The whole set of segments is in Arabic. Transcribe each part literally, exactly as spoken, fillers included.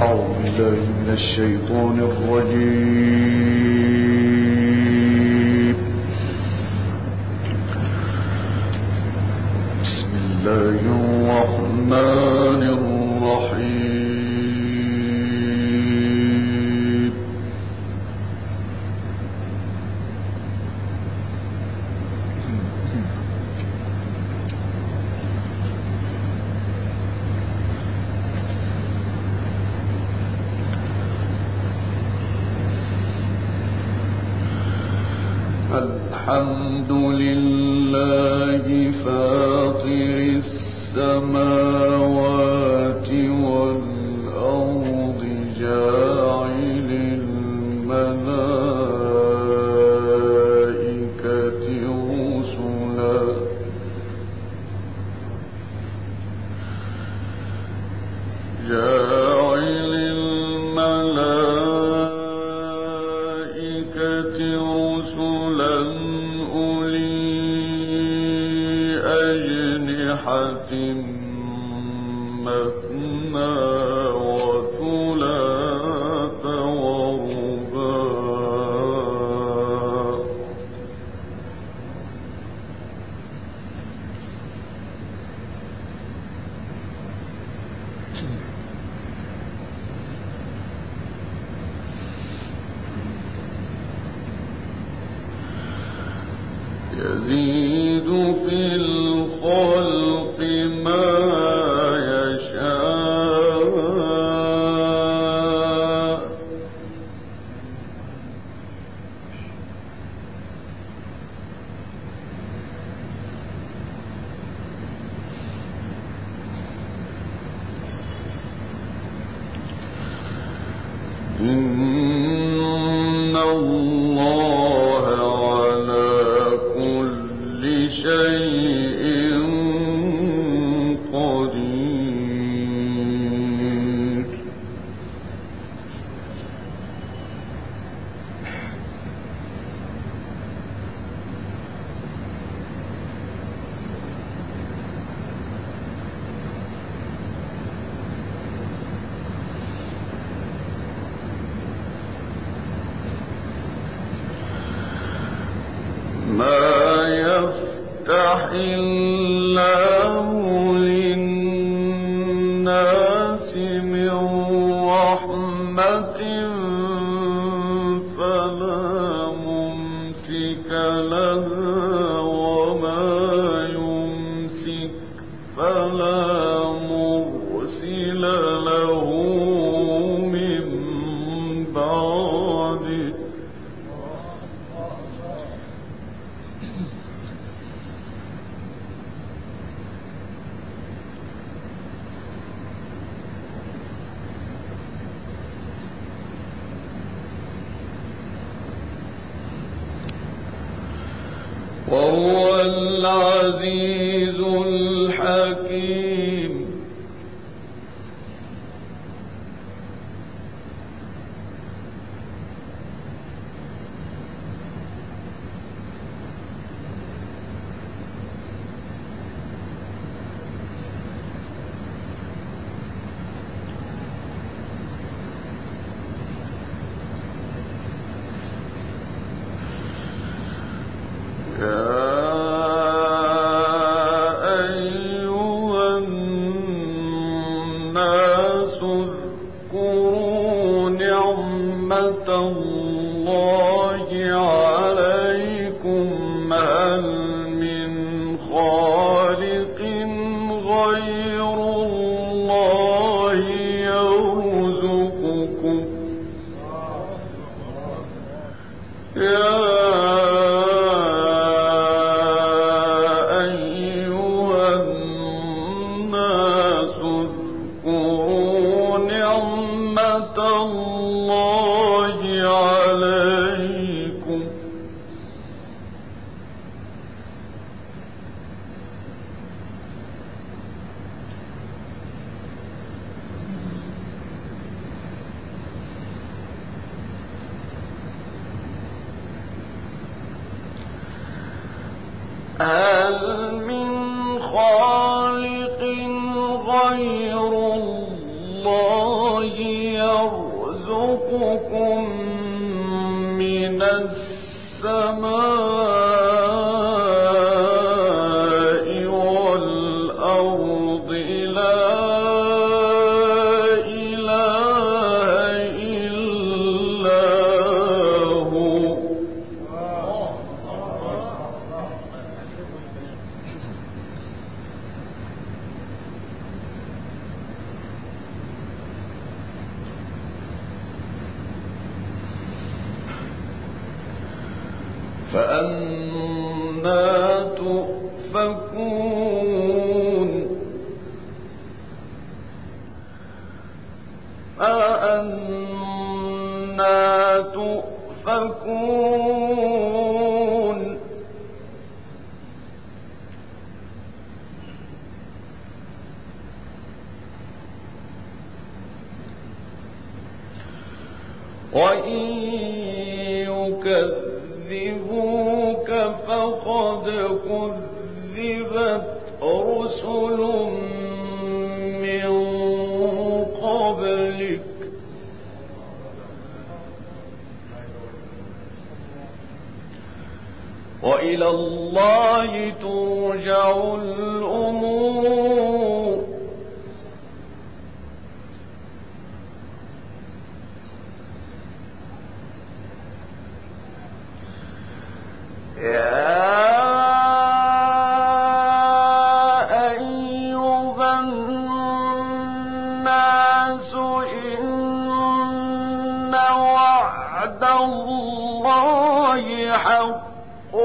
أعوذ بالله من الشيطان الرجيم. بسم الله الرحمن الرحيم. الحمد لله فاطر السماوات والأرض جاعل الملائكة رسلا جاعل الملائكة رسلا مثنى وثلاث ورباع يزيد في الخلق ما إن الله على كل شيء قدير. ما يفتح الله للناس من رحمة فلا ممسك لها وما يمسك فلا مرسل له من بعده. وهو العزيز الحكيم. هل من خالق غير الله السماء والأرض لا إله إلا هو فأنى تؤفكون فأنى تؤفكون وإن يكذبوك فقد كذبت رسل من قبلك وإلى الله ترجع الأمور يا أيها الناس إن وعد الله حق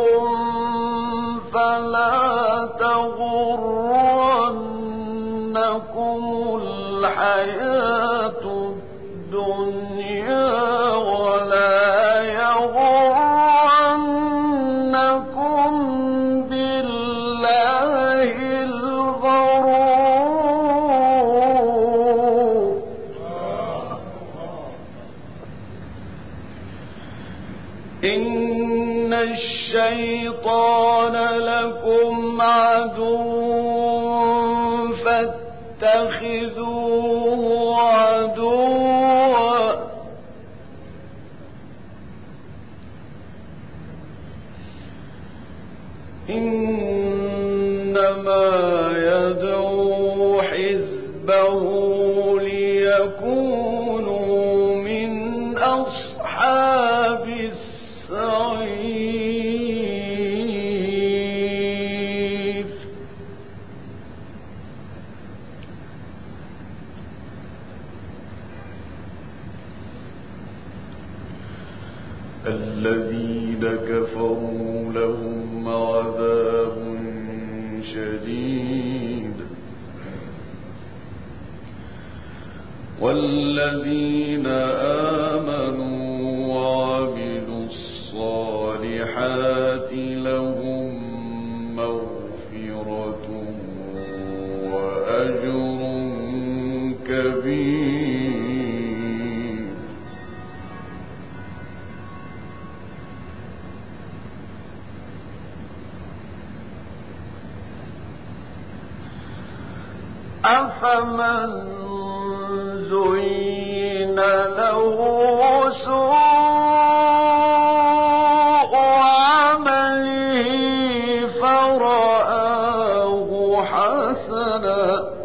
فلا تغرنكم الحياة الدنيا ولا يغرنكم بالله الغرور إن الشيطان لكم عدو فاتخذوه عدوا إنما يدعو حزبه ليكونوا من أصحاب السعير الذين كفروا لهم عذاب شديد والذين آمنوا وعملوا الصالحات لهم مغفرة وأجر كبير أفمن زين له سوء عمله فرآه حسنا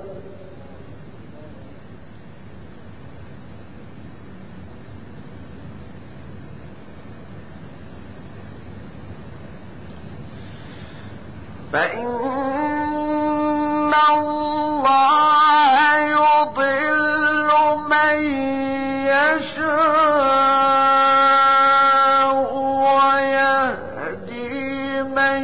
فإن الله يضل من يشاء ويهدي من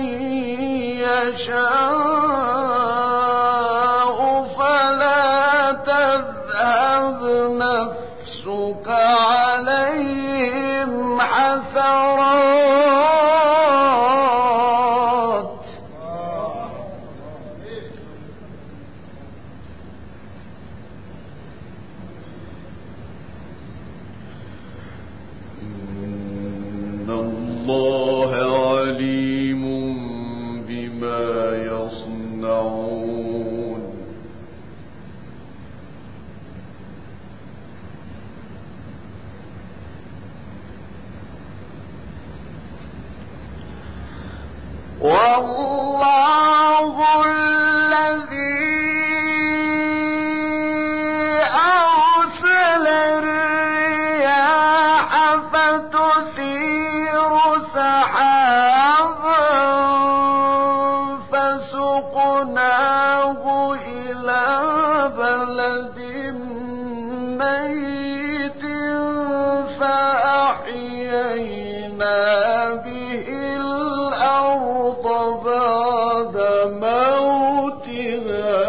يشاء فلا تذهب نفسك عليهم حسرات الله عليم بما يصنعون والله الذي أرسل الرياح فتثير سحابا فسقناه إلى بلد ميت فأحيينا به الأرض بعد موتها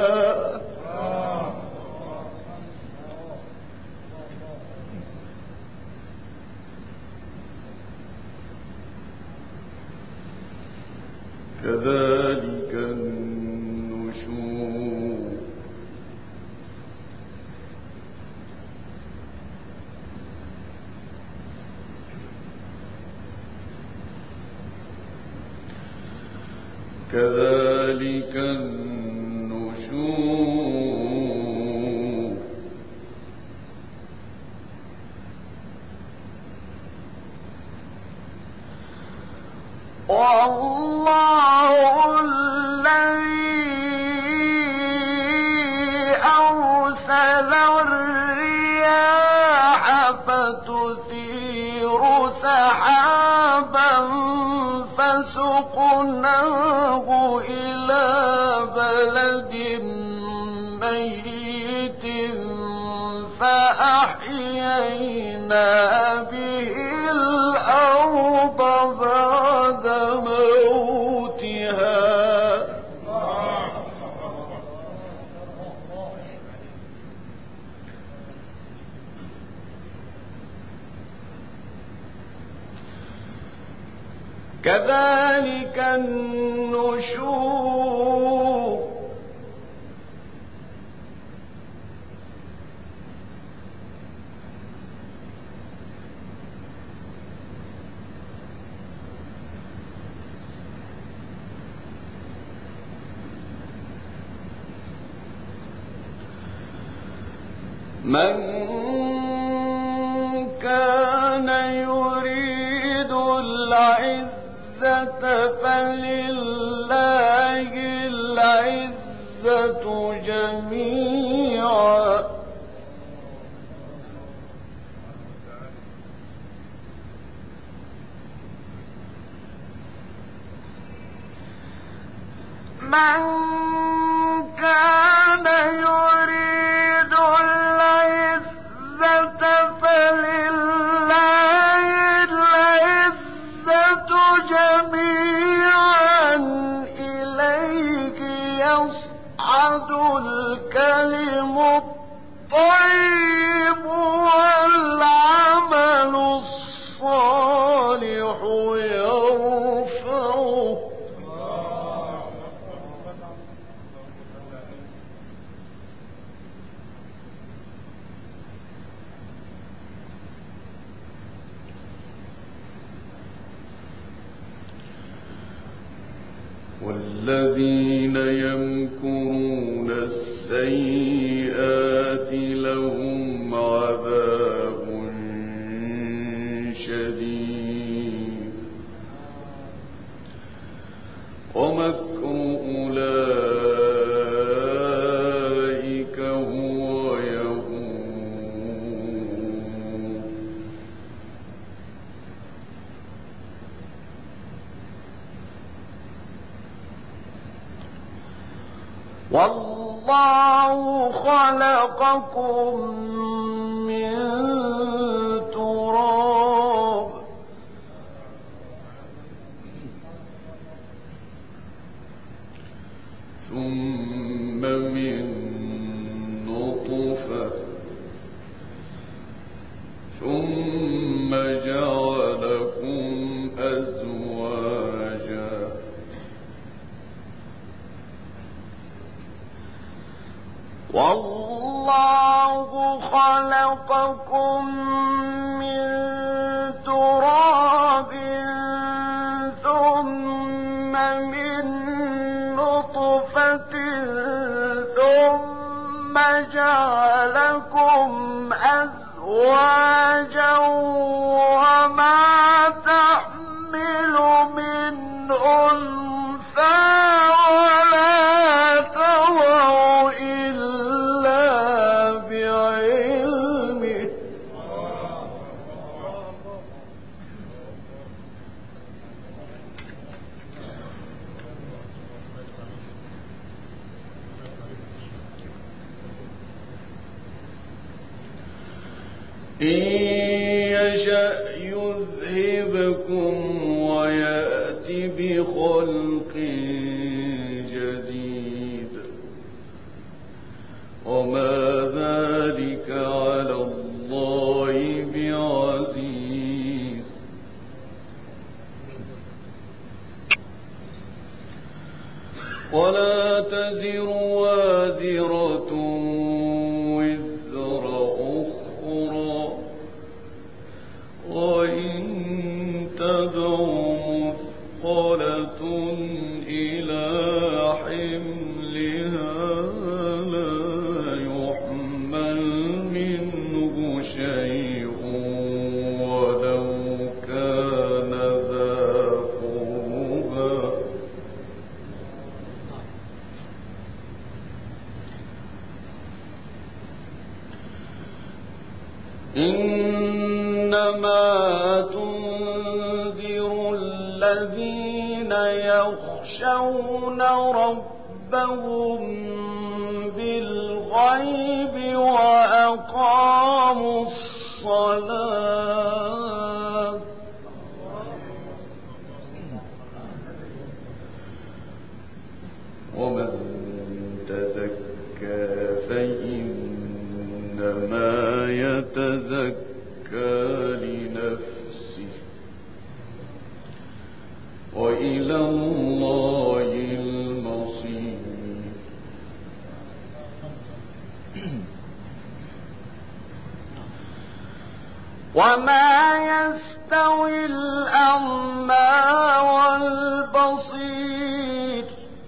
كذلك النشور كذلك النشور والله الذي أرسل الرياح فتثير سحابا فسقناه إلى بلد ميت فأحيينا به الأرض بعد موتها كذلك النشور من كان يريد العزة فلله العزة جميعا من كان يريد العزة فلله العزة جميعا إليه يصعد الكلم الطيب والعمل الصالح يرفعه والذين يمكرون السيئات لهم عذاب شديد ومكر أولئك هو يهون والله خلقكم من تراب ثم من نطفة ثم جعلكم أزواجا والله خلقكم من تراب ثم من نطفة ثم جعلكم أزواجا وما تحمل من أنثى إن يشأ يذهبكم ويأتي بخلق جديد وما ذلك على الله بعزيز. ولا تزر وازرة وزر أخرى وإن تدع مثقلة إلى حملها لا يحمل منه شيء ولو كان ذا قربى. إنما تنذر الذين يخشون ربهم بالغيب وأقاموا الصلاة ومن تزكى فإنما يتزكى لنفسه وإلى الله المصير. وما يستوي الأعمى والبصير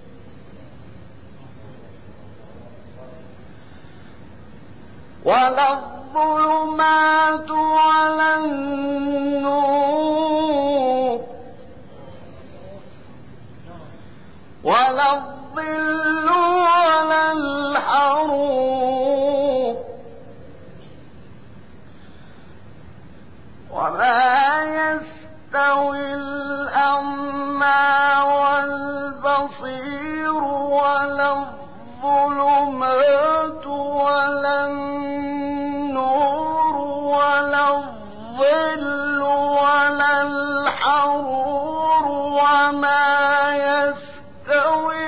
ولا الظلمات ولا النور ولا الظل ولا الحرور وما يستوي الأعمى والبصير ولا الظلمات ولا النور ولا الظل ولا الحرور وما يستوي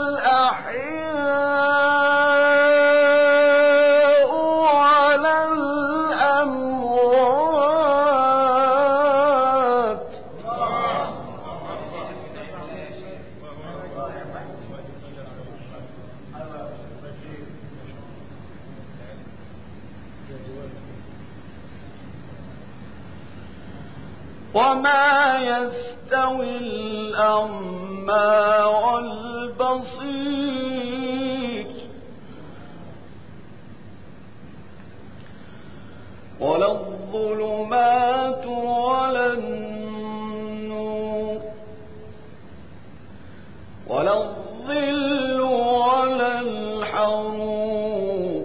الأحياء ولا الأموات. وما يستوي الأعمى والبصير ولا الظلمات ولا النور ولا الظل ولا الحرور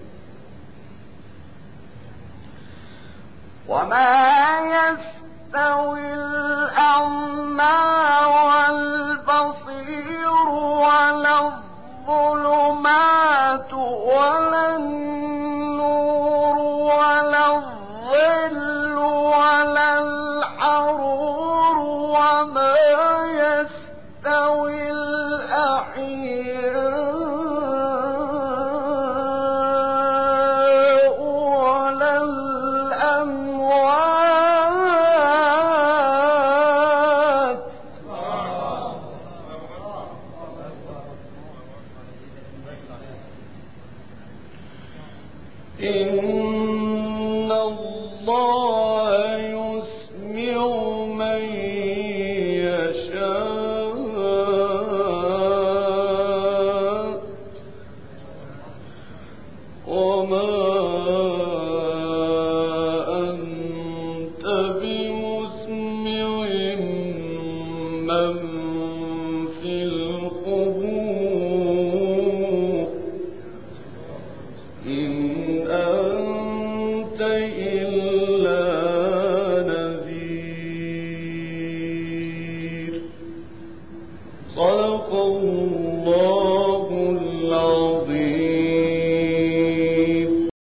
وما يستوي الأعمى والبصير ولا الظلمات ولا النور ولا الظل ولا الحرور وما يستوي الأحياء ولا الأموات. إن الله يسمع من يشاء وما أنت بمسمع من في القبور إن أنت إلا نذير. صدق الله.